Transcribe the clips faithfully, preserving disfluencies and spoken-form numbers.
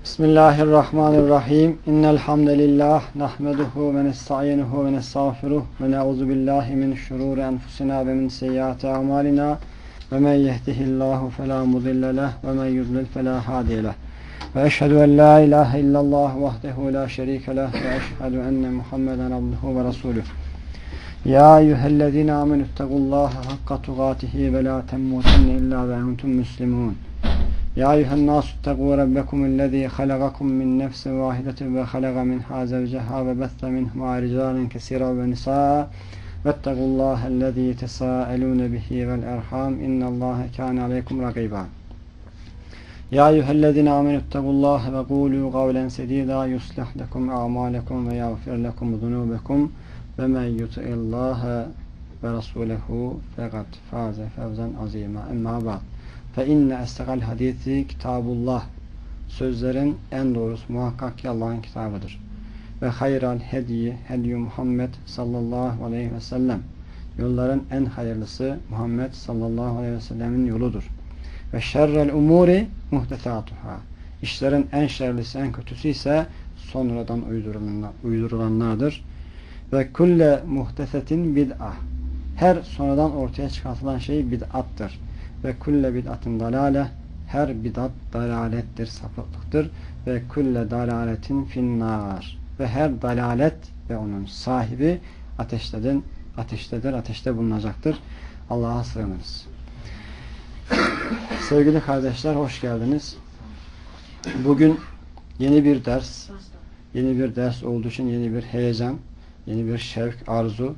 Bismillahirrahmanirrahim. İnnel hamdelellah nahmeduhu ve nestainuhu ve nestağfiruh ve na'uzu billahi min şururi enfusina ve min seyyiati amalina ve men yehdihillahu fela mudille leh ve men yudlil fela hadiye leh. Ve eşhedü en la ilahe illallah vahdehu la şerike leh ve eşhedü enne Muhammeden abduhu ve resuluh. Ya eyyühellezine amenüttegullaha hakka tugatihi ve la temutenne illa ve entum müslimun. Ya eyyühen nasu ittegu rabbekumullezî halagakum min nefsin vâhidetin ve halaga minhâ zevceha ve besse minhumâ ricâlen kesîran ve nisâ vettegullâhellezî tesâelûne bihi vel erhâm innallâhe kâne aleykum rakîbâ. Ya eyyühellezîne amenüttegullâhe ve gûlû gavlen sedîdâ yuslih lekum a'mâlekum ve yağfir lekum zunûbekum ve men yuti'illâhe ve rasûlehu fekad fâze fevzen azîmâ. Emmâ ba'd. Fe inne estegel hadisi kitabullah. Sözlerin en doğrusu muhakkak ki Allah'ın kitabıdır. Ve hayral hediyi hediyü Muhammed sallallahu aleyhi ve sellem. Yolların en hayırlısı Muhammed sallallahu aleyhi ve sellemin yoludur. Ve şerrel umuri muhtesatuhâ. İşlerin en şerlisi, en kötüsü ise sonradan uydurulanlardır. Ve kulle muhtesetin bid'ah. Her sonradan ortaya çıkartılan şey bid'attır. Ve kulle bid'atin dalale, her bid'at dalalettir, sapıklıktır. Ve kulle dalaletin finnâr, ve her dalalet ve onun sahibi ateştedir, ateştedir, ateşte bulunacaktır. Allah'a sığınırız. Sevgili kardeşler, hoş geldiniz. Bugün yeni bir ders, yeni bir ders olduğu için yeni bir heyecan, yeni bir şevk, arzu.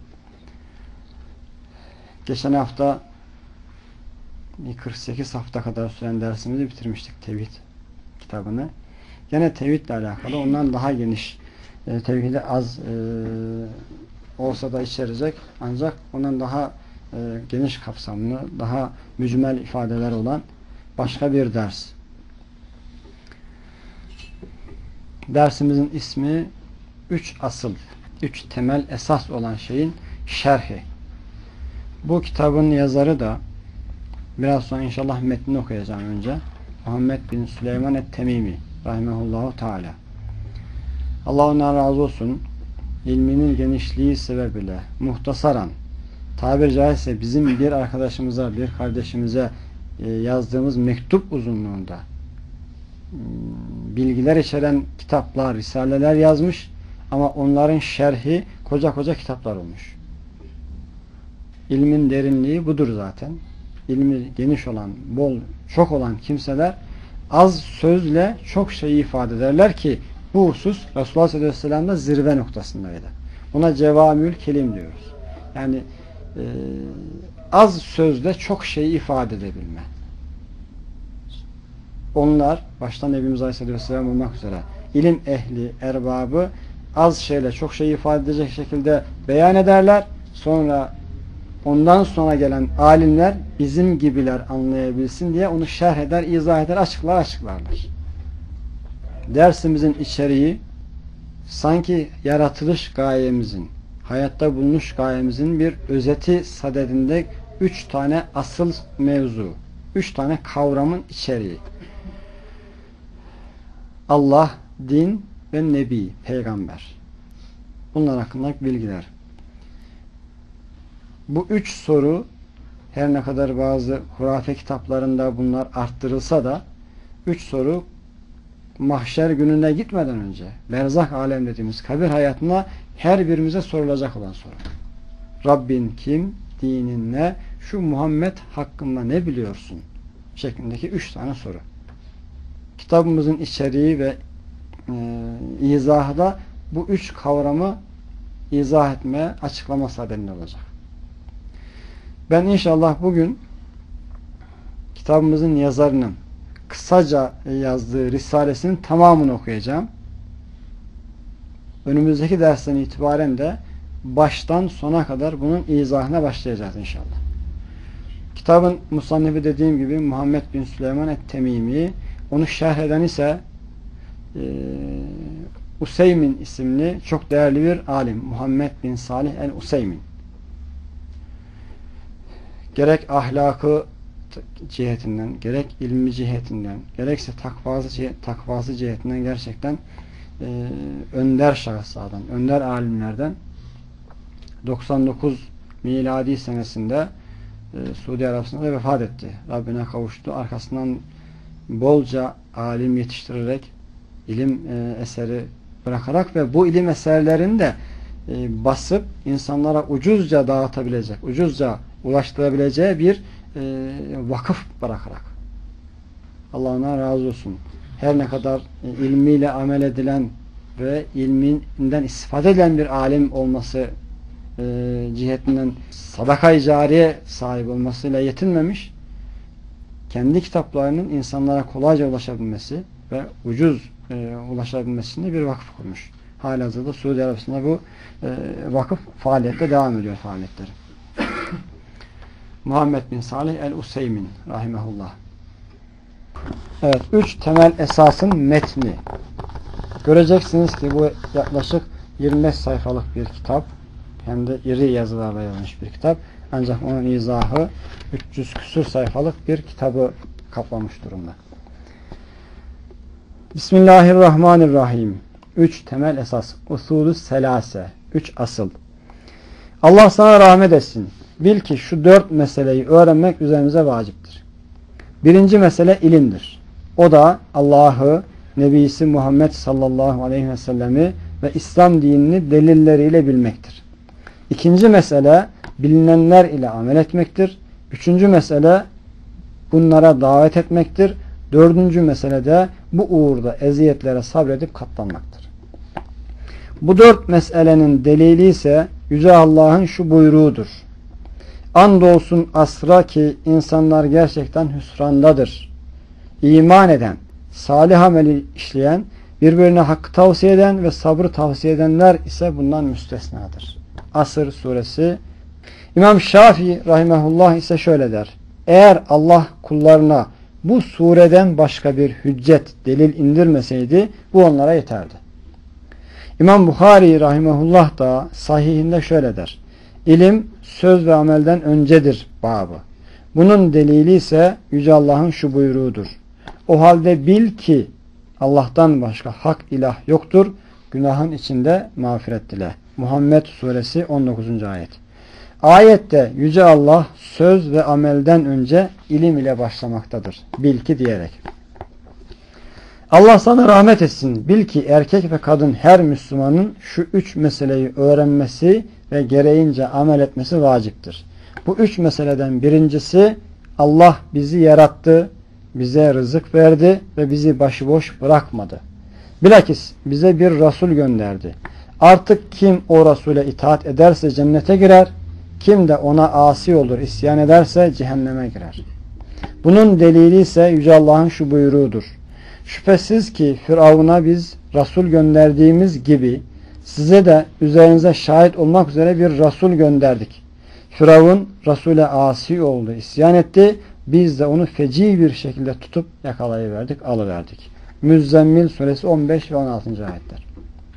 Geçen hafta kırk sekiz hafta kadar süren dersimizi bitirmiştik, tevhid kitabını. Gene tevhidle alakalı, ondan daha geniş, e, tevhidi az e, olsa da içerecek, ancak ondan daha e, geniş kapsamlı, daha mücmel ifadeler olan başka bir ders. Dersimizin ismi üç asıl, üç temel esas olan şeyin şerhi. Bu kitabın yazarı da, biraz sonra inşallah metnini okuyacağım önce, Muhammed bin Süleyman et-Temimi rahimehullahu teala. Allah ondan razı olsun. İlminin genişliği sebebiyle muhtasaran, tabiri caizse bizim bir arkadaşımıza, bir kardeşimize yazdığımız mektup uzunluğunda bilgiler içeren kitaplar, risaleler yazmış ama onların şerhi koca koca kitaplar olmuş. İlmin derinliği budur zaten. İlmi geniş olan, bol, çok olan kimseler az sözle çok şeyi ifade ederler ki bu husus Resulullah sallallahu aleyhi ve sellem'de zirve noktasındaydı. Ona cevamül kelim diyoruz. Yani e, az sözle çok şeyi ifade edebilme. Onlar, baştan Nebimiz aleyhisselatü vesselam olmak üzere, ilim ehli, erbabı az şeyle çok şeyi ifade edecek şekilde beyan ederler. Sonra ondan sonra gelen alimler bizim gibiler anlayabilsin diye onu şerh eder, izah eder, açıklar, açıklarlar. Dersimizin içeriği sanki yaratılış gayemizin, hayatta bulunuş gayemizin bir özeti sadedinde üç tane asıl mevzu, üç tane kavramın içeriği. Allah, din ve Nebi, peygamber. Bunlar hakkındaki bilgiler. Bu üç soru, her ne kadar bazı hurafe kitaplarında bunlar arttırılsa da, üç soru mahşer gününe gitmeden önce berzak alem dediğimiz kabir hayatına her birimize sorulacak olan soru. Rabbin kim? Dinin ne? Şu Muhammed hakkında ne biliyorsun? Şeklindeki üç tane soru. Kitabımızın içeriği ve e, izahı da bu üç kavramı izah etmeye, açıklama sadedinde olacak. Ben inşallah bugün kitabımızın yazarının kısaca yazdığı risalesinin tamamını okuyacağım. Önümüzdeki dersten itibaren de baştan sona kadar bunun izahına başlayacağız inşallah. Kitabın musannifi dediğim gibi Muhammed bin Süleyman et-Temimi, onu şerh eden ise e, Useymin isimli çok değerli bir alim, Muhammed bin Salih el-Useymin. Gerek ahlakı, cihetinden, gerek ilmi cihetinden, gerekse takvası, takvası cihetinden gerçekten e, önder şahıslardan, önder alimlerden. doksan dokuz miladi senesinde e, Suudi Arabistan'da vefat etti. Rabbine kavuştu. Arkasından bolca alim yetiştirerek, ilim e, eseri bırakarak ve bu ilim eserlerini de e, basıp insanlara ucuzca dağıtabilecek, ucuzca ulaştırabileceği bir e, vakıf bırakarak. Allah ona razı olsun. Her ne kadar e, ilmiyle amel edilen ve ilminden istifade edilen bir alim olması e, cihetinden sadaka-i cariye sahibi olmasıyla yetinmemiş, kendi kitaplarının insanlara kolayca ulaşabilmesi ve ucuz e, ulaşabilmesinde bir vakıf kurmuş. Halihazırda Suudi Arabistan'da bu e, vakıf faaliyette devam ediyor faaliyetleri. Muhammed bin Salih el-Useymin rahimehullah. Evet, üç temel esasın metni. Göreceksiniz ki bu yaklaşık yirmi beş sayfalık bir kitap. Hem de iri yazılarla yazılmış bir kitap. Ancak onun izahı üç yüz küsur sayfalık bir kitabı kaplamış durumda. Bismillahirrahmanirrahim. Üç temel esas. Usulü selase. Üç asıl. Allah sana rahmet etsin. Bil ki şu dört meseleyi öğrenmek üzerimize vaciptir. Birinci mesele ilimdir. O da Allah'ı, Nebisi Muhammed sallallahu aleyhi ve sellemi ve İslam dinini delilleriyle bilmektir. İkinci mesele bilinenler ile amel etmektir. Üçüncü mesele bunlara davet etmektir. Dördüncü mesele de bu uğurda eziyetlere sabredip katlanmaktır. Bu dört meselenin delili ise Yüce Allah'ın şu buyruğudur. Andolsun asra ki insanlar gerçekten hüsrandadır. İman eden, salih ameli işleyen, birbirine hakkı tavsiye eden ve sabrı tavsiye edenler ise bundan müstesnadır. Asr suresi. İmam Şafii rahimehullah ise şöyle der. Eğer Allah kullarına bu sureden başka bir hüccet, delil indirmeseydi bu onlara yeterdi. İmam Buhari rahimehullah da sahihinde şöyle der. İlim söz ve amelden öncedir babı. Bunun delili ise Yüce Allah'ın şu buyruğudur. O halde bil ki Allah'tan başka hak ilah yoktur. Günahın içinde mağfiret dile. Muhammed suresi on dokuzuncu ayet. Ayette Yüce Allah söz ve amelden önce ilim ile başlamaktadır. Bil ki diyerek. Allah sana rahmet etsin. Bil ki erkek ve kadın her Müslümanın şu üç meseleyi öğrenmesi ve gereğince amel etmesi vaciptir. Bu üç meseleden birincisi Allah bizi yarattı, bize rızık verdi ve bizi başıboş bırakmadı. Bilakis bize bir Resul gönderdi. Artık kim o Resul'e itaat ederse cennete girer, kim de ona asi olur, isyan ederse cehenneme girer. Bunun delili ise Yüce Allah'ın şu buyruğudur. Şüphesiz ki Firavun'a biz Resul gönderdiğimiz gibi size de üzerinize şahit olmak üzere bir Resul gönderdik. Firavun Resul'e asi oldu, isyan etti. Biz de onu feci bir şekilde tutup yakalayıverdik, alıverdik. Müzzemmil suresi on beş ve on altıncı ayetler.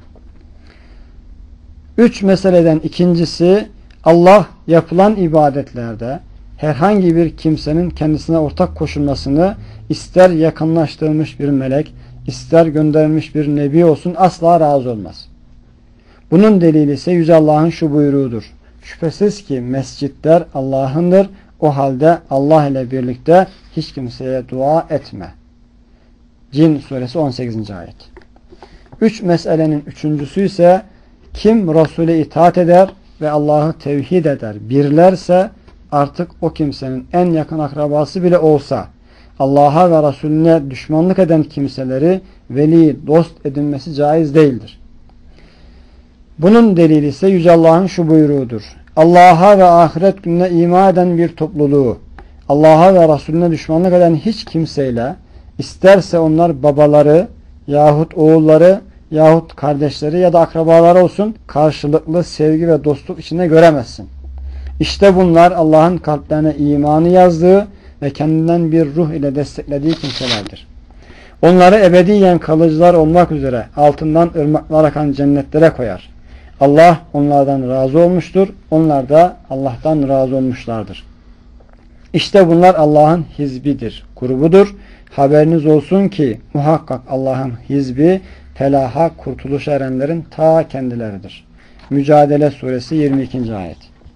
Üç meseleden ikincisi Allah yapılan ibadetlerde herhangi bir kimsenin kendisine ortak koşulmasını ister yakınlaştırılmış bir melek, ister gönderilmiş bir nebi olsun asla razı olmaz. Bunun delili ise Yüce Allah'ın şu buyruğudur. Şüphesiz ki mescitler Allah'ındır. O halde Allah ile birlikte hiç kimseye dua etme. Cin suresi on sekizinci ayet. Üç meselenin üçüncüsü ise kim Resul'e itaat eder ve Allah'ı tevhid eder, birlerse artık o kimsenin en yakın akrabası bile olsa Allah'a ve Resulüne düşmanlık eden kimseleri veli, dost edinmesi caiz değildir. Bunun delili ise Yüce Allah'ın şu buyruğudur. Allah'a ve ahiret gününe iman eden bir topluluğu Allah'a ve Resulüne düşmanlık eden hiç kimseyle isterse onlar babaları yahut oğulları yahut kardeşleri ya da akrabaları olsun karşılıklı sevgi ve dostluk içinde göremezsin. İşte bunlar Allah'ın kalplerine imanı yazdığı ve kendinden bir ruh ile desteklediği kimselerdir. Onları ebediyen kalıcılar olmak üzere altından ırmaklar akan cennetlere koyar. Allah onlardan razı olmuştur. Onlar da Allah'tan razı olmuşlardır. İşte bunlar Allah'ın hizbidir, grubudur. Haberiniz olsun ki muhakkak Allah'ın hizbi felaha, kurtuluşa erenlerin ta kendileridir. Mücadele suresi yirmi ikinci ayet.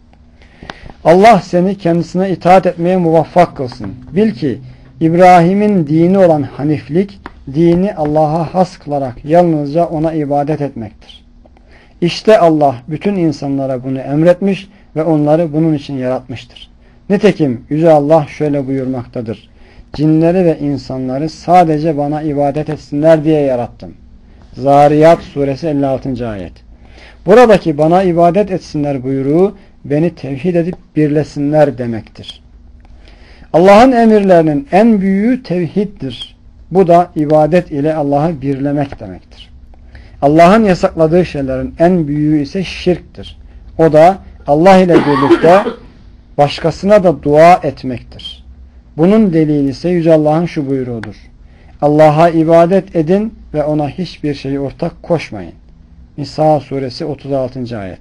Allah seni kendisine itaat etmeye muvaffak kılsın. Bil ki İbrahim'in dini olan haniflik, dini Allah'a has kılarak yalnızca ona ibadet etmektir. İşte Allah bütün insanlara bunu emretmiş ve onları bunun için yaratmıştır. Nitekim Yüce Allah şöyle buyurmaktadır. Cinleri ve insanları sadece bana ibadet etsinler diye yarattım. Zariyat suresi elli altıncı ayet. Buradaki bana ibadet etsinler buyruğu beni tevhid edip birlesinler demektir. Allah'ın emirlerinin en büyüğü tevhiddir. Bu da ibadet ile Allah'ı birlemek demektir. Allah'ın yasakladığı şeylerin en büyüğü ise şirktir. O da Allah ile birlikte başkasına da dua etmektir. Bunun delili ise Yüce Allah'ın şu buyruğudur. Allah'a ibadet edin ve ona hiçbir şeyi ortak koşmayın. Nisa suresi otuz altıncı ayet.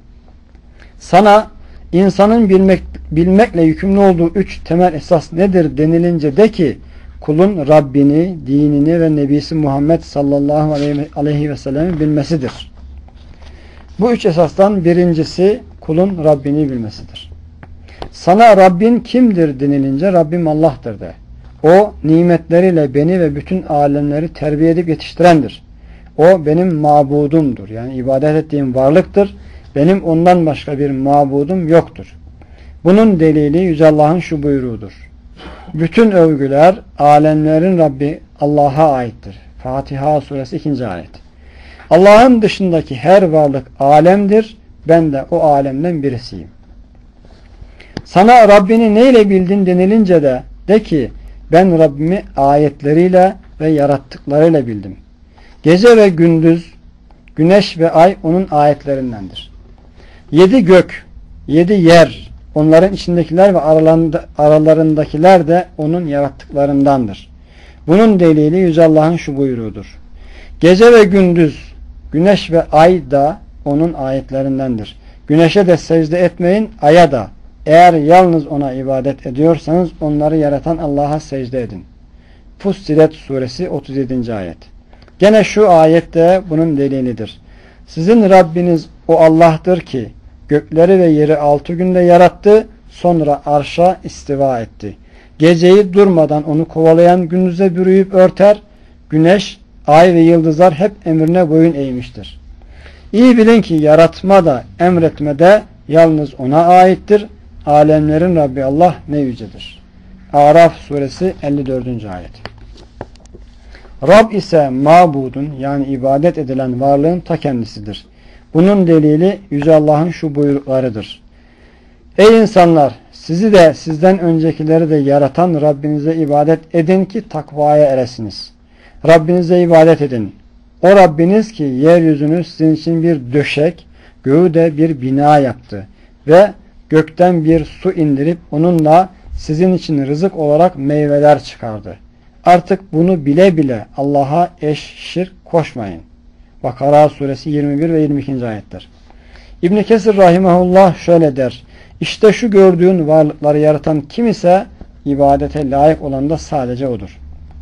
Sana insanın bilmek, bilmekle yükümlü olduğu üç temel esas nedir denilince de ki kulun Rabbini, dinini ve Nebisi Muhammed sallallahu aleyhi ve sellem'i bilmesidir. Bu üç esastan birincisi kulun Rabbini bilmesidir. Sana Rabbin kimdir denilince Rabbim Allah'tır de. O nimetleriyle beni ve bütün alemleri terbiye edip yetiştirendir. O benim mabudumdur. Yani ibadet ettiğim varlıktır. Benim ondan başka bir mabudum yoktur. Bunun delili Yüce Allah'ın şu buyruğudur. Bütün övgüler alemlerin Rabbi Allah'a aittir. Fatiha suresi ikinci ayet. Allah'ın dışındaki her varlık alemdir. Ben de o alemden birisiyim. Sana Rabbini neyle bildin denilince de de ki ben Rabbimi ayetleriyle ve yarattıklarıyla bildim. Gece ve gündüz, güneş ve ay onun ayetlerindendir. Yedi gök, yedi yer, onların içindekiler ve aralarında, aralarındakiler de onun yarattıklarındandır. Bunun delili Yüce Allah'ın şu buyruğudur. Gece ve gündüz, güneş ve ay da onun ayetlerindendir. Güneşe de secde etmeyin, aya da. Eğer yalnız ona ibadet ediyorsanız onları yaratan Allah'a secde edin. Fussilet suresi otuz yedinci ayet. Gene şu ayette bunun delilidir. Sizin Rabbiniz o Allah'tır ki gökleri ve yeri altı günde yarattı, sonra arşa istiva etti. Geceyi durmadan onu kovalayan gündüze bürüyüp örter, güneş, ay ve yıldızlar hep emrine boyun eğmiştir. İyi bilin ki yaratma da emretme de yalnız ona aittir. Alemlerin Rabbi Allah ne yücedir. Araf suresi elli dördüncü ayet. Rab ise mabudun yani ibadet edilen varlığın ta kendisidir. Bunun delili Yüce Allah'ın şu buyruklarıdır. Ey insanlar! Sizi de sizden öncekileri de yaratan Rabbinize ibadet edin ki takvaya eresiniz. Rabbinize ibadet edin. O Rabbiniz ki yeryüzünü sizin için bir döşek, göğü de bir bina yaptı ve gökten bir su indirip onunla sizin için rızık olarak meyveler çıkardı. Artık bunu bile bile Allah'a eş şirk koşmayın. Bakara suresi yirmi bir ve yirmi ikinci ayetler. İbn Kesir rahimehullah şöyle der. İşte şu gördüğün varlıkları yaratan kim ise ibadete layık olan da sadece odur.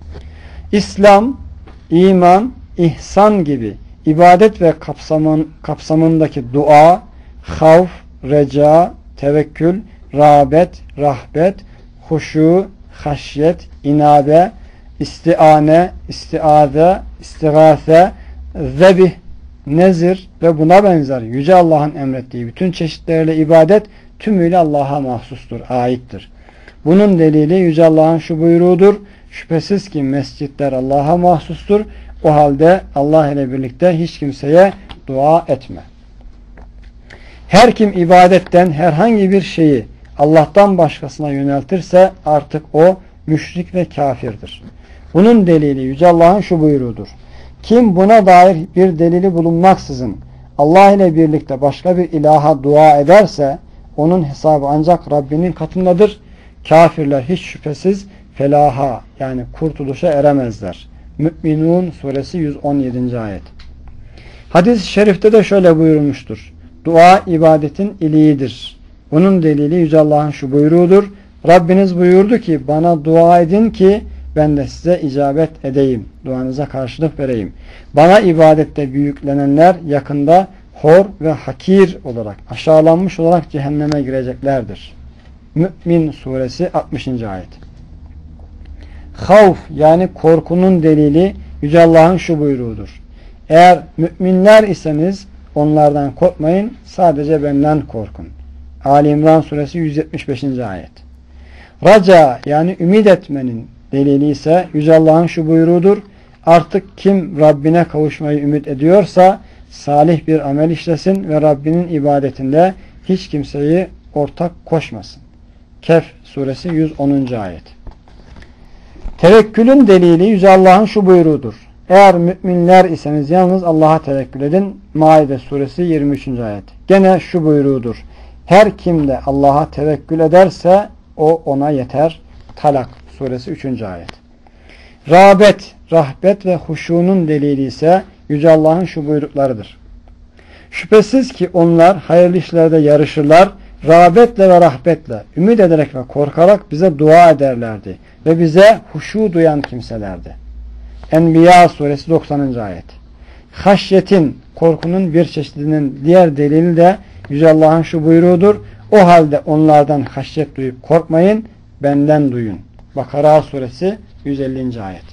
İslam, iman, ihsan gibi ibadet ve kapsamın, kapsamındaki dua, havf, reca, tevekkül, rağbet, rahbet, huşu, haşyet, inabe, istiane, istiade, istigâse, zebih, nezir ve buna benzer Yüce Allah'ın emrettiği bütün çeşitleriyle ibadet tümüyle Allah'a mahsustur, aittir. Bunun delili Yüce Allah'ın şu buyruğudur. Şüphesiz ki mescitler Allah'a mahsustur. O halde Allah ile birlikte hiç kimseye dua etme. Her kim ibadetten herhangi bir şeyi Allah'tan başkasına yöneltirse artık o müşrik ve kafirdir. Bunun delili Yüce Allah'ın şu buyruğudur. Kim buna dair bir delili bulunmaksızın Allah ile birlikte başka bir ilaha dua ederse onun hesabı ancak Rabbinin katındadır. Kafirler hiç şüphesiz felaha yani kurtuluşa eremezler. Mü'minun suresi yüz on yedinci ayet. Hadis-i şerifte de şöyle buyurulmuştur. Dua ibadetin iliğidir. Bunun delili Yüce Allah'ın şu buyruğudur. Rabbiniz buyurdu ki bana dua edin ki ben de size icabet edeyim. Duanıza karşılık vereyim. Bana ibadette büyüklenenler yakında hor ve hakir olarak, aşağılanmış olarak cehenneme gireceklerdir. Mü'min suresi altmışıncı ayet. Havf yani korkunun delili Yüce Allah'ın şu buyruğudur. Eğer müminler iseniz onlardan korkmayın, sadece benden korkun. Ali İmran suresi yüz yetmiş beşinci ayet. Raca yani ümit etmenin delili ise Yüce Allah'ın şu buyruğudur. Artık kim Rabbine kavuşmayı ümit ediyorsa salih bir amel işlesin ve Rabbinin ibadetinde hiç kimseyi ortak koşmasın. Kehf suresi yüz onuncu ayet. Tevekkülün delili Yüce Allah'ın şu buyruğudur. Eğer müminler iseniz yalnız Allah'a tevekkül edin. Maide suresi yirmi üçüncü ayet. Gene şu buyruğudur. Her kim de Allah'a tevekkül ederse o ona yeter. Talak suresi üçüncü ayet. Rağbet, rahbet ve huşunun delili ise Yüce Allah'ın şu buyruklarıdır. Şüphesiz ki onlar hayırlı işlerde yarışırlar, rağbetle ve rahbetle, ümit ederek ve korkarak bize dua ederlerdi ve bize huşu duyan kimselerdi. Enbiya suresi doksanıncı ayet. Haşyetin, korkunun bir çeşidinin diğer delili de Yüce Allah'ın şu buyruğudur. O halde onlardan haşyet duyup korkmayın, benden duyun. Bakara suresi yüz ellinci ayet.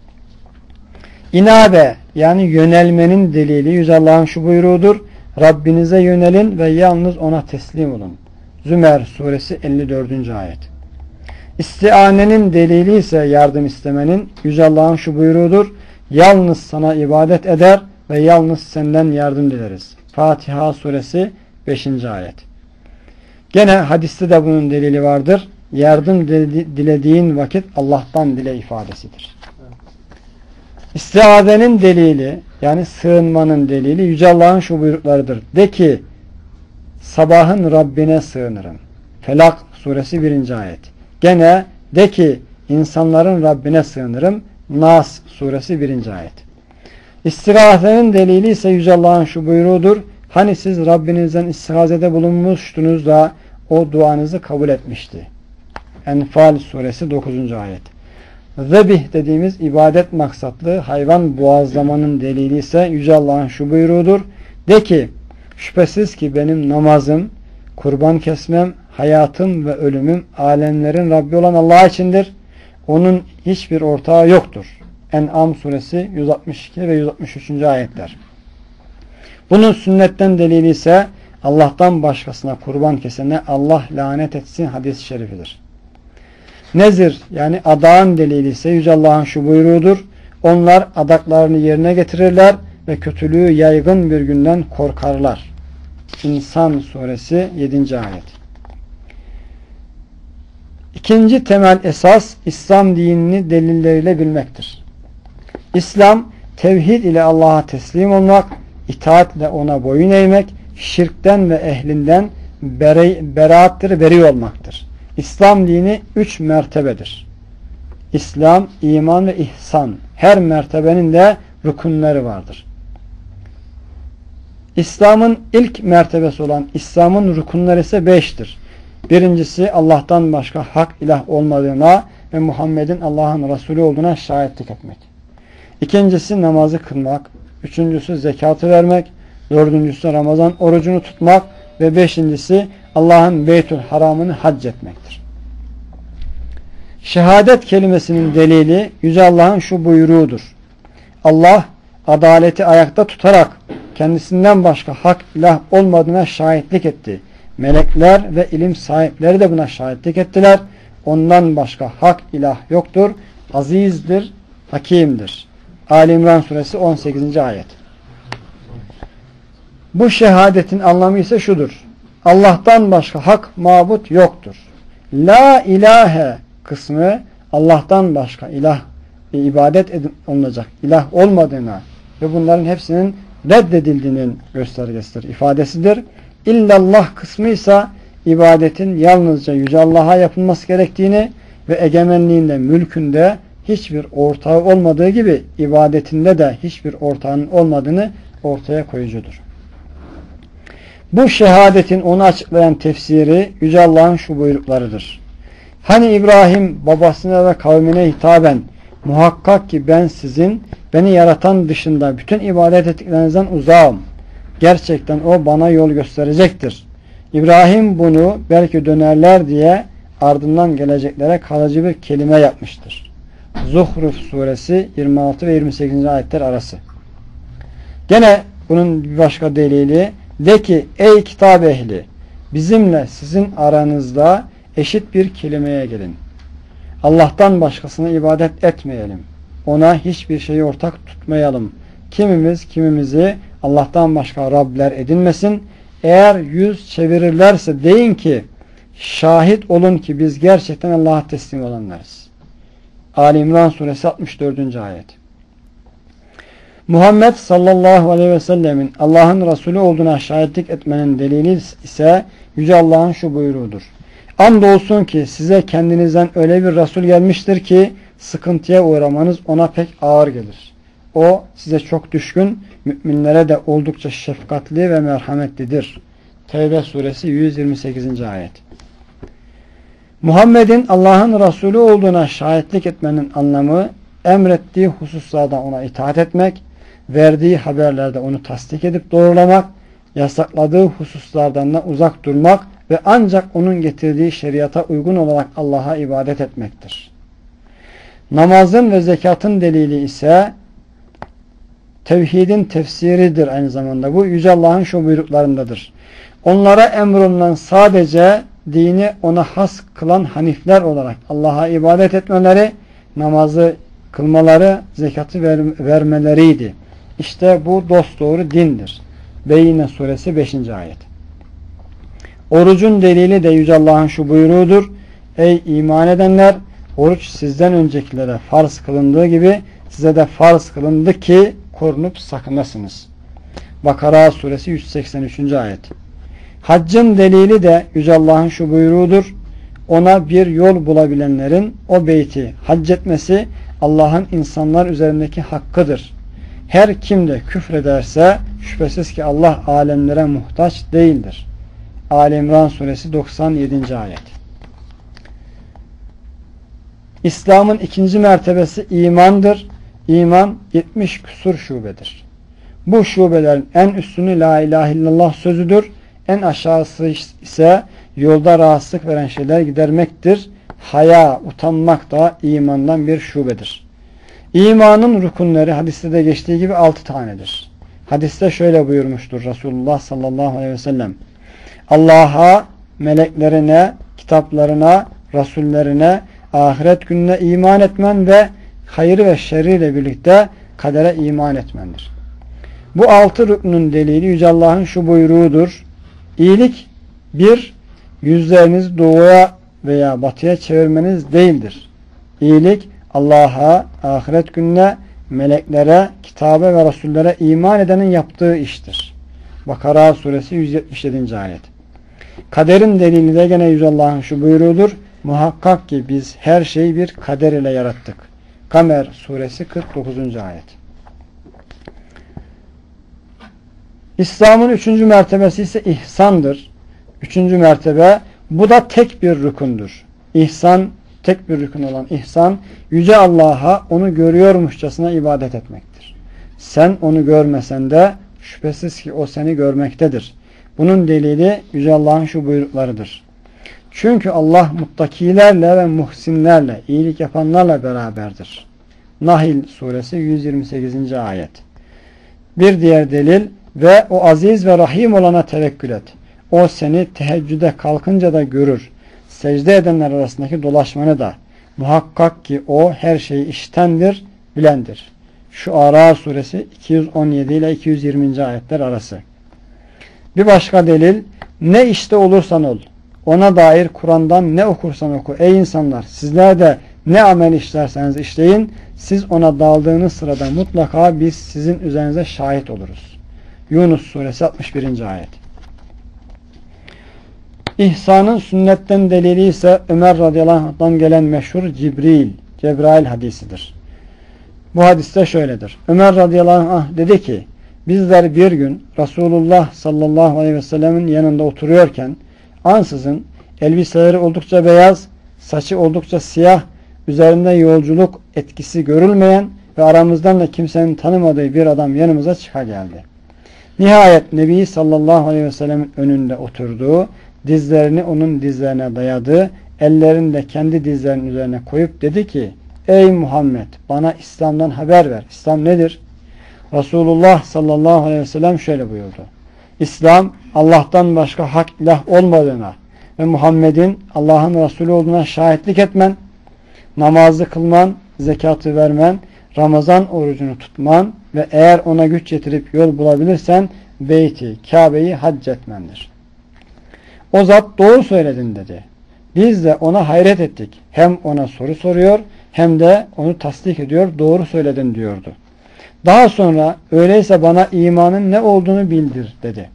İnabe yani yönelmenin delili Yüce Allah'ın şu buyruğudur. Rabbinize yönelin ve yalnız ona teslim olun. Zümer suresi elli dördüncü ayet. İstianenin delili ise yardım istemenin Yüce Allah'ın şu buyruğudur. Yalnız sana ibadet eder ve yalnız senden yardım dileriz. Fatiha suresi beşinci ayet. Gene hadiste de bunun delili vardır. Yardım dilediğin vakit Allah'tan dile ifadesidir. İstiazenin delili yani sığınmanın delili Yüce Allah'ın şu buyruklarıdır. De ki sabahın Rabbine sığınırım. Felak suresi birinci ayet. Gene de ki insanların Rabbine sığınırım. Nas suresi birinci ayet. İstigazenin delili ise Yüce Allah'ın şu buyruğudur. Hani siz Rabbinizden istigazede bulunmuştunuz da o duanızı kabul etmişti. Enfal suresi dokuzuncu ayet. Zebih dediğimiz ibadet maksatlı hayvan boğazlamanın delili ise Yüce Allah'ın şu buyruğudur. De ki şüphesiz ki benim namazım, kurban kesmem, hayatım ve ölümüm alemlerin Rabbi olan Allah içindir. Onun hiçbir ortağı yoktur. En'am suresi yüz altmış iki ve yüz altmış üçüncü ayetler. Bunun sünnetten delili ise Allah'tan başkasına kurban kesene Allah lanet etsin hadis-i şerifidir. Nezir yani adağın delili ise Yüce Allah'ın şu buyruğudur. Onlar adaklarını yerine getirirler ve kötülüğü yaygın bir günden korkarlar. İnsan suresi yedinci ayet. İkinci temel esas İslam dinini delilleriyle bilmektir. İslam tevhid ile Allah'a teslim olmak, itaatle ona boyun eğmek, şirkten ve ehlinden bere, beraattır, beri olmaktır. İslam dini üç mertebedir. İslam, iman ve ihsan. Her mertebenin de rükunları vardır. İslam'ın ilk mertebesi olan İslam'ın rükunları ise beştir. Birincisi Allah'tan başka hak ilah olmadığına ve Muhammed'in Allah'ın Resulü olduğuna şahitlik etmek. İkincisi namazı kılmak. Üçüncüsü zekatı vermek. Dördüncüsü Ramazan orucunu tutmak. Ve beşincisi Allah'ın Beytül Haram'ını hac etmektir. Şehadet kelimesinin delili Yüce Allah'ın şu buyruğudur. Allah adaleti ayakta tutarak kendisinden başka hak ilah olmadığına şahitlik etti. Melekler ve ilim sahipleri de buna şahitlik ettiler. Ondan başka hak ilah yoktur. Azizdir, hakimdir. Ali İmran suresi on sekizinci ayet. Bu şehadetin anlamı ise şudur. Allah'tan başka hak mabut yoktur. La ilahe kısmı Allah'tan başka ilah e, ibadet olunacak ilah olmadığına ve bunların hepsinin reddedildiğinin göstergesidir, ifadesidir. İllallah kısmı ise ibadetin yalnızca Yüce Allah'a yapılması gerektiğini ve egemenliğinde, mülkünde hiçbir ortağı olmadığı gibi ibadetinde de hiçbir ortağının olmadığını ortaya koyucudur. Bu şehadetin onu açıklayan tefsiri Yüce Allah'ın şu buyruklarıdır. Hani İbrahim babasına ve kavmine hitaben muhakkak ki ben sizin beni yaratan dışında bütün ibadet ettiklerinizden uzağım. Gerçekten o bana yol gösterecektir. İbrahim bunu belki dönerler diye ardından geleceklere kalıcı bir kelime yapmıştır. Zuhruf suresi yirmi altı ve yirmi sekizinci ayetler arası. Gene bunun bir başka delili, de ki ey kitap ehli, bizimle sizin aranızda eşit bir kelimeye gelin. Allah'tan başkasına ibadet etmeyelim. Ona hiçbir şeyi ortak tutmayalım. Kimimiz kimimizi Allah'tan başka Rabler edinmesin. Eğer yüz çevirirlerse deyin ki şahit olun ki biz gerçekten Allah'a teslim olanlarız. Ali İmran suresi altmış dördüncü ayet. Muhammed sallallahu aleyhi ve sellemin Allah'ın Resulü olduğuna şahitlik etmenin delili ise Yüce Allah'ın şu buyruğudur. Andolsun ki size kendinizden öyle bir Resul gelmiştir ki sıkıntıya uğramanız ona pek ağır gelir. O size çok düşkün, müminlere de oldukça şefkatli ve merhametlidir. Tevbe suresi yüz yirmi sekizinci ayet. Muhammed'in Allah'ın Resulü olduğuna şahitlik etmenin anlamı emrettiği hususlarda ona itaat etmek, verdiği haberlerde onu tasdik edip doğrulamak, yasakladığı hususlardan da uzak durmak ve ancak onun getirdiği şeriata uygun olarak Allah'a ibadet etmektir. Namazın ve zekatın delili ise tevhidin tefsiridir aynı zamanda. Bu Yüce Allah'ın şu buyruklarındadır. Onlara emrolunan sadece dini ona has kılan hanifler olarak Allah'a ibadet etmeleri, namazı kılmaları, zekatı ver, vermeleriydi. İşte bu dosdoğru dindir. Beyyine suresi beşinci ayet. Orucun delili de Yüce Allah'ın şu buyruğudur. Ey iman edenler! Oruç sizden öncekilere farz kılındığı gibi size de farz kılındı ki korunup sakınasınız. Bakara suresi yüz seksen üçüncü ayet. Haccın delili de Yüce Allah'ın şu buyruğudur. Ona bir yol bulabilenlerin o beyti hac etmesi Allah'ın insanlar üzerindeki hakkıdır. Her kim de küfrederse şüphesiz ki Allah alemlere muhtaç değildir. Ali İmran suresi doksan yedinci ayet. İslam'ın ikinci mertebesi imandır. İman yetmiş küsur şubedir. Bu şubelerin en üstünü la ilahe illallah sözüdür. En aşağısı ise yolda rahatsızlık veren şeyler gidermektir. Haya, utanmak da imandan bir şubedir. İmanın rukunları hadiste de geçtiği gibi altı tanedir. Hadiste şöyle buyurmuştur Resulullah sallallahu aleyhi ve sellem. Allah'a, meleklerine, kitaplarına, rasullerine, ahiret gününe iman etmen ve hayrı ve şerriyle birlikte kadere iman etmendir. Bu altı rüknün delili Yüce Allah'ın şu buyruğudur. İyilik bir, yüzlerinizi doğuya veya batıya çevirmeniz değildir. İyilik Allah'a, ahiret gününe, meleklere, kitabe ve rasullere iman edenin yaptığı iştir. Bakara suresi yüz yetmiş yedinci ayet. Kaderin delili de gene Yüce Allah'ın şu buyruğudur. Muhakkak ki biz her şeyi bir kader ile yarattık. Kamer suresi kırk dokuzuncu ayet. İslam'ın üçüncü mertebesi ise ihsandır. Üçüncü mertebe, bu da tek bir rükundur. İhsan, tek bir rükun olan ihsan, Yüce Allah'a onu görüyormuşçasına ibadet etmektir. Sen onu görmesen de şüphesiz ki o seni görmektedir. Bunun delili Yüce Allah'ın şu buyruklarıdır. Çünkü Allah muttakilerle ve muhsinlerle, iyilik yapanlarla beraberdir. Nahil suresi yüz yirmi sekizinci ayet. Bir diğer delil, ve o aziz ve rahim olana tevekkül et. O seni teheccüde kalkınca da görür. Secde edenler arasındaki dolaşmanı da. Muhakkak ki o her şeyi iştendir, bilendir. Şu Ara suresi iki yüz on yedi ile iki yüz yirminci ayetler arası. Bir başka delil, ne işte olursan ol, ona dair Kur'an'dan ne okursan oku. Ey insanlar, sizler de ne amel işlerseniz işleyin, siz ona daldığınız sırada mutlaka biz sizin üzerinize şahit oluruz. Yunus suresi altmış birinci ayet. İhsanın sünnetten delili ise Ömer radıyallahu anh'tan gelen meşhur Cibril, Cebrail hadisidir. Bu hadiste şöyledir. Ömer radıyallahu anh dedi ki, bizler bir gün Resulullah sallallahu aleyhi ve sellemin yanında oturuyorken ansızın elbiseleri oldukça beyaz, saçı oldukça siyah, üzerinde yolculuk etkisi görülmeyen ve aramızdan da kimsenin tanımadığı bir adam yanımıza çıka geldi. Nihayet Nebi sallallahu aleyhi ve sellemin önünde oturduğu, dizlerini onun dizlerine dayadı, ellerini de kendi dizlerinin üzerine koyup dedi ki, ey Muhammed, bana İslam'dan haber ver. İslam nedir? Resulullah sallallahu aleyhi ve sellem şöyle buyurdu. İslam, Allah'tan başka hak ilah olmadığına ve Muhammed'in Allah'ın Resulü olduğuna şahitlik etmen, namazı kılman, zekatı vermen, Ramazan orucunu tutman ve eğer ona güç yetirip yol bulabilirsen beyti, Kabe'yi hac etmendir. O zat doğru söyledin dedi. Biz de ona hayret ettik. Hem ona soru soruyor hem de onu tasdik ediyor, doğru söyledin diyordu. Daha sonra öyleyse bana imanın ne olduğunu bildir dedi.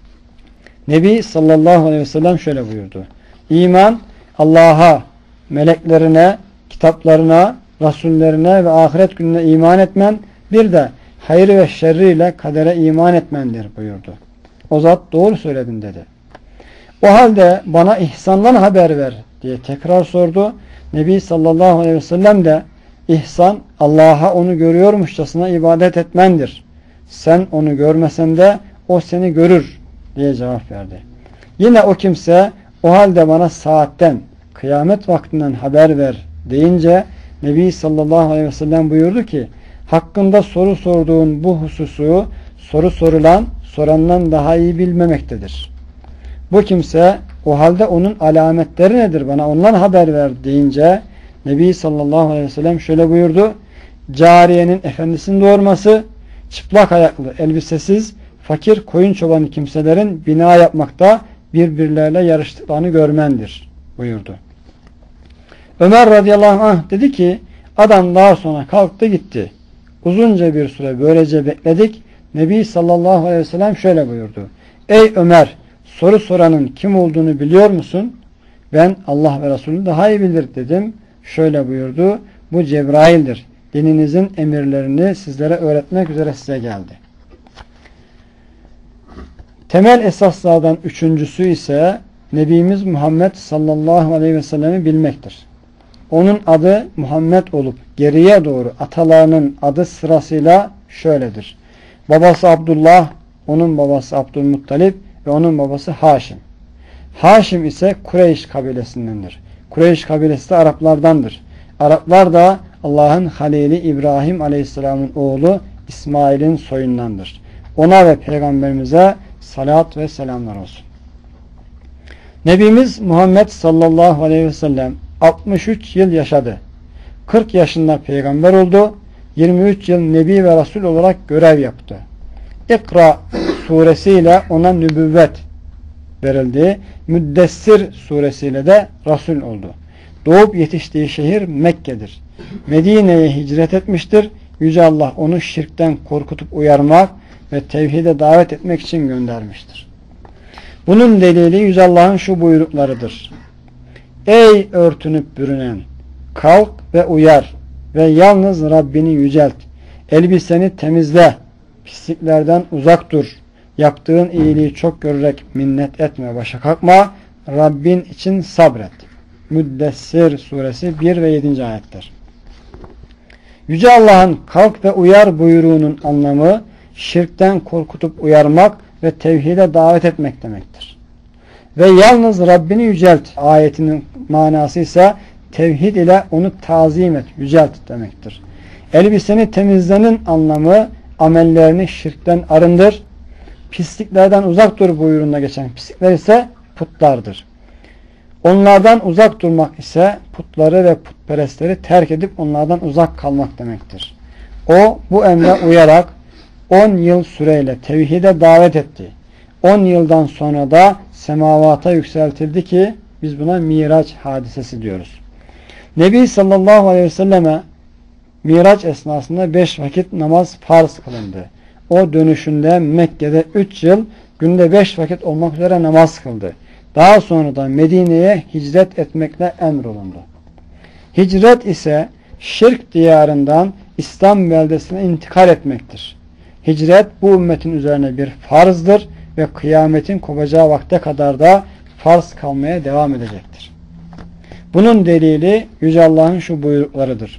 Nebi sallallahu aleyhi ve sellem şöyle buyurdu. İman Allah'a, meleklerine, kitaplarına, rasullerine ve ahiret gününe iman etmen, bir de hayır ve şerriyle kadere iman etmendir buyurdu. O zat doğru söyledin dedi. O halde bana ihsandan haber ver diye tekrar sordu. Nebi sallallahu aleyhi ve sellem de ihsan Allah'a onu görüyormuşçasına ibadet etmendir. Sen onu görmesen de o seni görür diye cevap verdi. Yine o kimse o halde bana saatten, kıyamet vaktinden haber ver deyince Nebi sallallahu aleyhi ve sellem buyurdu ki hakkında soru sorduğun bu hususu soru sorulan sorandan daha iyi bilmemektedir. Bu kimse o halde onun alametleri nedir bana ondan haber ver deyince Nebi sallallahu aleyhi ve sellem şöyle buyurdu. Cariyenin efendisini doğurması, çıplak ayaklı, elbisesiz, fakir koyun çobanı kimselerin bina yapmakta birbirleriyle yarıştıklarını görmendir buyurdu. Ömer radıyallahu anh dedi ki adam daha sonra kalktı gitti. Uzunca bir süre böylece bekledik. Nebi sallallahu aleyhi ve sellem şöyle buyurdu. Ey Ömer, soru soranın kim olduğunu biliyor musun? Ben Allah ve Resulü daha iyi bilir dedim. Şöyle buyurdu. Bu Cebrail'dir. Dininizin emirlerini sizlere öğretmek üzere size geldi. Temel esaslardan üçüncüsü ise Nebimiz Muhammed sallallahu aleyhi ve sellem'i bilmektir. Onun adı Muhammed olup geriye doğru atalarının adı sırasıyla şöyledir. Babası Abdullah, onun babası Abdülmuttalip ve onun babası Haşim. Haşim ise Kureyş kabilesindendir. Kureyş kabilesi de Araplardandır. Araplar da Allah'ın Halili İbrahim Aleyhisselam'ın oğlu İsmail'in soyundandır. Ona ve Peygamberimize salat ve selamlar olsun. Nebimiz Muhammed sallallahu aleyhi ve sellem altmış üç yıl yaşadı. kırk yaşında peygamber oldu. yirmi üç yıl Nebi ve Resul olarak görev yaptı. İkra suresiyle ona nübüvvet verildi. Müddessir suresiyle de Resul oldu. Doğup yetiştiği şehir Mekke'dir. Medine'ye hicret etmiştir. Yüce Allah onu şirkten korkutup uyarmak ve tevhide davet etmek için göndermiştir. Bunun delili Yüce Allah'ın şu buyruklarıdır. Ey örtünüp bürünen! Kalk ve uyar ve yalnız Rabbini yücelt. Elbiseni temizle. Pisliklerden uzak dur. Yaptığın iyiliği çok görerek minnet etme, başa kalkma. Rabbin için sabret. Müddessir suresi bir ve yedinci ayetler. Yüce Allah'ın kalk ve uyar buyruğunun anlamı şirkten korkutup uyarmak ve tevhide davet etmek demektir. Ve yalnız Rabbini yücelt ayetinin manası ise tevhid ile onu tazim et, yücelt demektir. Elbiseni temizlenin anlamı amellerini şirkten arındır. Pisliklerden uzak dur buyruğunda geçen pislikler ise putlardır. Onlardan uzak durmak ise putları ve putperestleri terk edip onlardan uzak kalmak demektir. O bu emre uyarak on yıl süreyle tevhide davet etti. on yıldan sonra da semavata yükseltildi ki biz buna Miraç hadisesi diyoruz. Nebi sallallahu aleyhi ve selleme Miraç esnasında beş vakit namaz farz kılındı. O dönüşünde Mekke'de üç yıl günde beş vakit olmak üzere namaz kıldı. Daha sonra da Medine'ye hicret etmekle emrolundu. Hicret ise şirk diyarından İslam beldesine intikal etmektir. Hicret bu ümmetin üzerine bir farzdır ve kıyametin kopacağı vakte kadar da farz kalmaya devam edecektir. Bunun delili Yüce Allah'ın şu buyruklarıdır.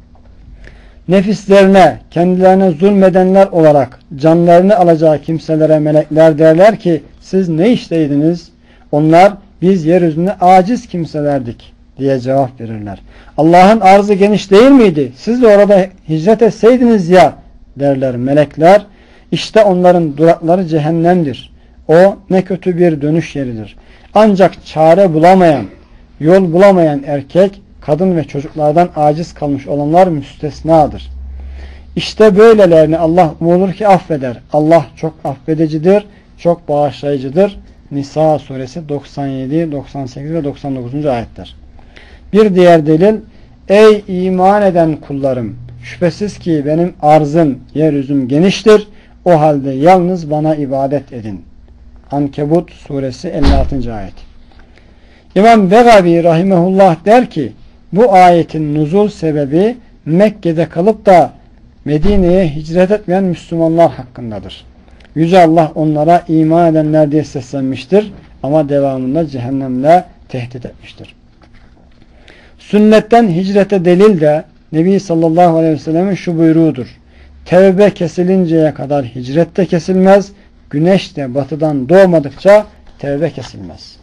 Nefislerine, kendilerine zulmedenler olarak canlarını alacağı kimselere melekler derler ki siz ne işteydiniz? Onlar biz yeryüzünde aciz kimselerdik diye cevap verirler. Allah'ın arzı geniş değil miydi? Siz de orada hicret etseydiniz ya derler melekler. İşte onların durakları cehennemdir. O ne kötü bir dönüş yeridir. Ancak çare bulamayan, yol bulamayan erkek, kadın ve çocuklardan aciz kalmış olanlar müstesnadır. İşte böylelerini Allah umulur ki affeder. Allah çok affedicidir, çok bağışlayıcıdır. Nisa suresi doksan yedi, doksan sekiz ve doksan dokuzuncu ayetler. Bir diğer delil, ey iman eden kullarım, şüphesiz ki benim arzım, yeryüzüm geniştir. O halde yalnız bana ibadet edin. Ankebut suresi elli altıncı ayet. İmam Begavi rahimehullah der ki, bu ayetin nuzul sebebi Mekke'de kalıp da Medine'ye hicret etmeyen Müslümanlar hakkındadır. Yüce Allah onlara iman edenler diye seslenmiştir ama devamında cehennemle tehdit etmiştir. Sünnetten hicrete delil de Nebi sallallahu aleyhi ve sellemin şu buyruğudur. Tevbe kesilinceye kadar hicret de kesilmez, güneş de batıdan doğmadıkça tevbe kesilmez.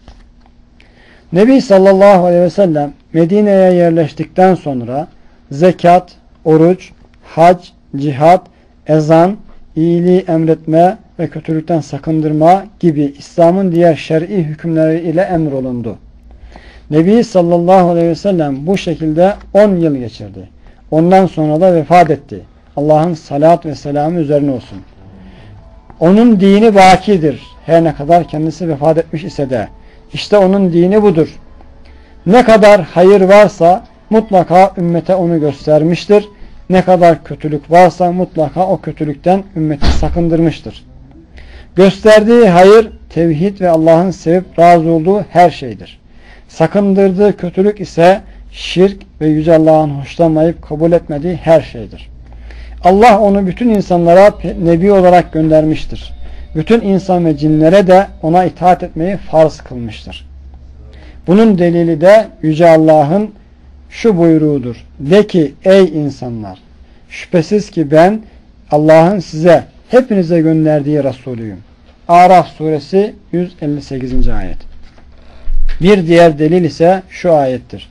Nebi sallallahu aleyhi ve sellem Medine'ye yerleştikten sonra zekat, oruç, hac, cihat, ezan, iyiliği emretme ve kötülükten sakındırma gibi İslam'ın diğer şer'i hükümleri ile emrolundu. Nebi sallallahu aleyhi ve sellem bu şekilde on yıl geçirdi. Ondan sonra da vefat etti. Allah'ın salat ve selamı üzerine olsun. Onun dini bakidir. Her ne kadar kendisi vefat etmiş ise de. İşte onun dini budur. Ne kadar hayır varsa mutlaka ümmete onu göstermiştir. Ne kadar kötülük varsa mutlaka o kötülükten ümmeti sakındırmıştır. Gösterdiği hayır, tevhid ve Allah'ın sevip razı olduğu her şeydir. Sakındırdığı kötülük ise şirk ve Yüce Allah'ın hoşlanmayıp kabul etmediği her şeydir. Allah onu bütün insanlara nebi olarak göndermiştir. Bütün insan ve cinlere de ona itaat etmeyi farz kılmıştır. Bunun delili de Yüce Allah'ın şu buyruğudur. De ki ey insanlar, şüphesiz ki ben Allah'ın size hepinize gönderdiği Resulüyüm. Araf suresi yüz elli sekizinci ayet. Bir diğer delil ise şu ayettir.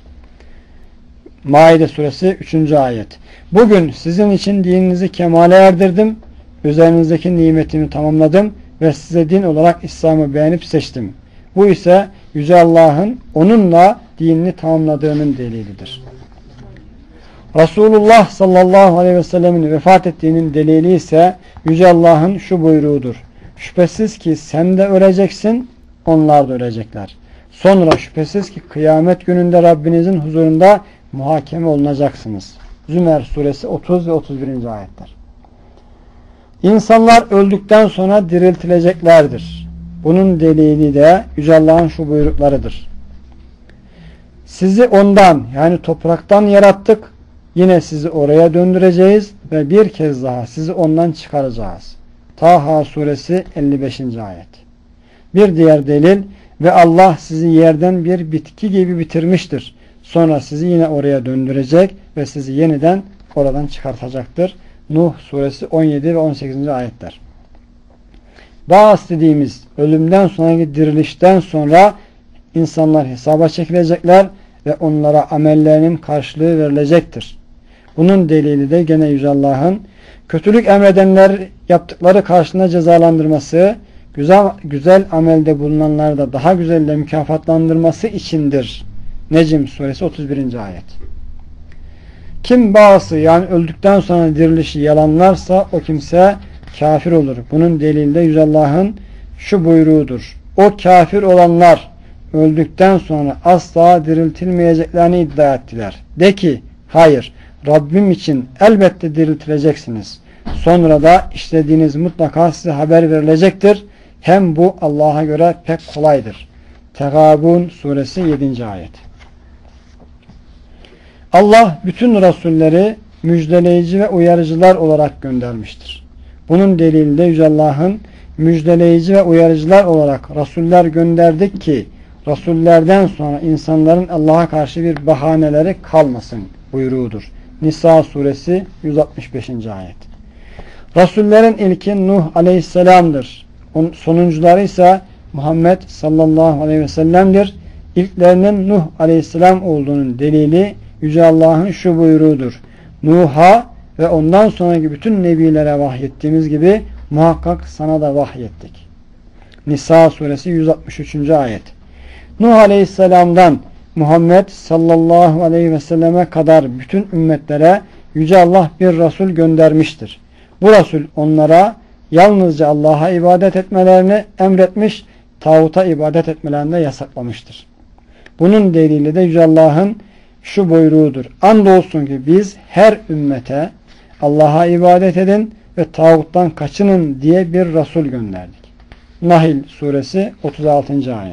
Maide suresi üçüncü ayet. Bugün sizin için dininizi kemale erdirdim, üzerinizdeki nimetimi tamamladım ve size din olarak İslam'ı beğenip seçtim. Bu ise Yüce Allah'ın onunla dinini tamamladığının delilidir. Resulullah sallallahu aleyhi ve sellemin vefat ettiğinin delili ise Yüce Allah'ın şu buyruğudur. Şüphesiz ki sen de öleceksin, onlar da ölecekler. Sonra şüphesiz ki kıyamet gününde Rabbinizin huzurunda muhakeme olunacaksınız. Zümer suresi otuz ve otuz birinci ayetler. İnsanlar öldükten sonra diriltileceklerdir. Bunun delili de Yüce Allah'ın şu buyruklarıdır. Sizi ondan, yani topraktan yarattık, yine sizi oraya döndüreceğiz ve bir kez daha sizi ondan çıkaracağız. Taha suresi elli beşinci ayet. Bir diğer delil, ve Allah sizi yerden bir bitki gibi bitirmiştir. Sonra sizi yine oraya döndürecek ve sizi yeniden oradan çıkartacaktır. Nuh suresi on yedi ve on sekizinci ayetler. Ba'as dediğimiz ölümden sonraki dirilişten sonra insanlar hesaba çekilecekler ve onlara amellerinin karşılığı verilecektir. Bunun delili de gene Yüce Allah'ın kötülük emredenler yaptıkları karşılığında cezalandırması, güzel, güzel amelde bulunanları da daha güzelle mükafatlandırması içindir. Necm suresi otuz birinci ayet. Kim Ba'ası, yani öldükten sonra dirilişi yalanlarsa o kimse kafir olur. Bunun delili de Yüce Allah'ın şu buyruğudur. O kafir olanlar öldükten sonra asla diriltilmeyeceklerini iddia ettiler. De ki hayır, Rabbim için elbette diriltileceksiniz. Sonra da işlediğiniz mutlaka size haber verilecektir. Hem bu Allah'a göre pek kolaydır. Tegabun suresi yedinci ayet. Allah bütün Resulleri müjdeleyici ve uyarıcılar olarak göndermiştir. Bunun delili de Yüce Allah'ın müjdeleyici ve uyarıcılar olarak Resuller gönderdik ki Resullerden sonra insanların Allah'a karşı bir bahaneleri kalmasın buyruğudur. Nisa suresi yüz altmış beşinci ayet. Resullerin ilki Nuh aleyhisselamdır. Sonuncuları ise Muhammed sallallahu aleyhi ve sellem'dir. İlklerinin Nuh aleyhisselam olduğunun delili Yüce Allah'ın şu buyruğudur. Nuh'a ve ondan sonraki bütün nebilere vahyettiğimiz gibi muhakkak sana da vahyettik. Nisa suresi yüz altmış üçüncü ayet. Nuh aleyhisselamdan Muhammed sallallahu aleyhi ve selleme kadar bütün ümmetlere Yüce Allah bir Resul göndermiştir. Bu Resul onlara yalnızca Allah'a ibadet etmelerini emretmiş, tağuta ibadet etmelerini de yasaklamıştır. Bunun delili de Yüce Allah'ın şu buyruğudur. Andolsun ki biz her ümmete Allah'a ibadet edin ve tağuttan kaçının diye bir Resul gönderdik. Nahl suresi otuz altıncı ayet.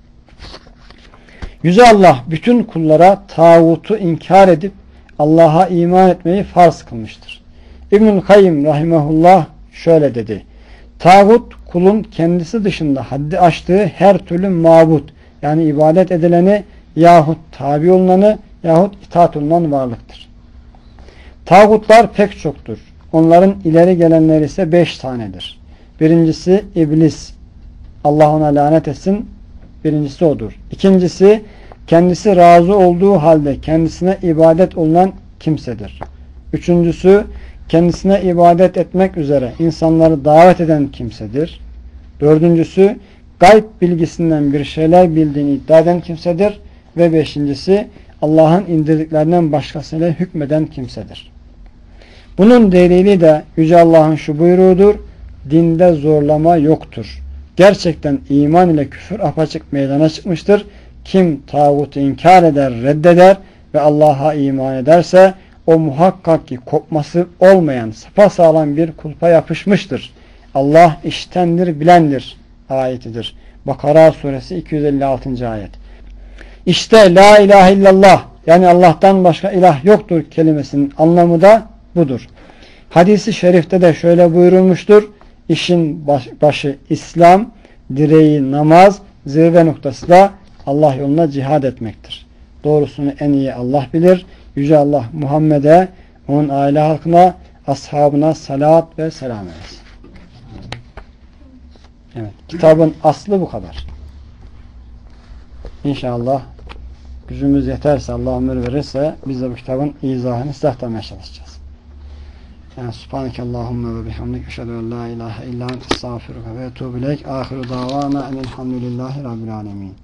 Yüce Allah bütün kullara tağutu inkar edip Allah'a iman etmeyi farz kılmıştır. İbnül Kayyim rahimahullah şöyle dedi. Tağut kulun kendisi dışında haddi aştığı her türlü mabut yani ibadet edileni yahut tabi olunanı yahut itaat olunan varlıktır. Tağutlar pek çoktur. Onların ileri gelenleri ise beş tanedir. Birincisi iblis. Allah ona lanet etsin. Birincisi odur. İkincisi kendisi razı olduğu halde kendisine ibadet olunan kimsedir. Üçüncüsü kendisine ibadet etmek üzere insanları davet eden kimsedir. Dördüncüsü gayb bilgisinden bir şeyler bildiğini iddia eden kimsedir. Ve beşincisi Allah'ın indirdiklerinden başkasıyla hükmeden kimsedir. Bunun delili de Yüce Allah'ın şu buyruğudur. Dinde zorlama yoktur. Gerçekten iman ile küfür apaçık meydana çıkmıştır. Kim tağutu inkar eder, reddeder ve Allah'a iman ederse o muhakkak ki kopması olmayan sapasağlam bir kulpa yapışmıştır. Allah iştendir, bilendir ayetidir. Bakara suresi iki yüz elli altıncı ayet. İşte la ilahe illallah yani Allah'tan başka ilah yoktur kelimesinin anlamı da budur. Hadis-i şerifte de şöyle buyurulmuştur. İşin baş, başı İslam, direği namaz, zirve noktası da Allah yoluna cihad etmektir. Doğrusunu en iyi Allah bilir. Yüce Allah Muhammed'e, onun aile halkına, ashabına salat ve selam eylesin. Evet, kitabın aslı bu kadar. İnşallah gücümüz yeterse, Allah ömür verirse biz de bu kitabın izahını size aktarmaya çalışacağız. Yani Subhaneke Allahümme ve bihamdik eşhedü en la ilahe illa ente estağfiruke ve etûbü ileyk. Ahiru davana enelhamdülillahi rabbil alemin.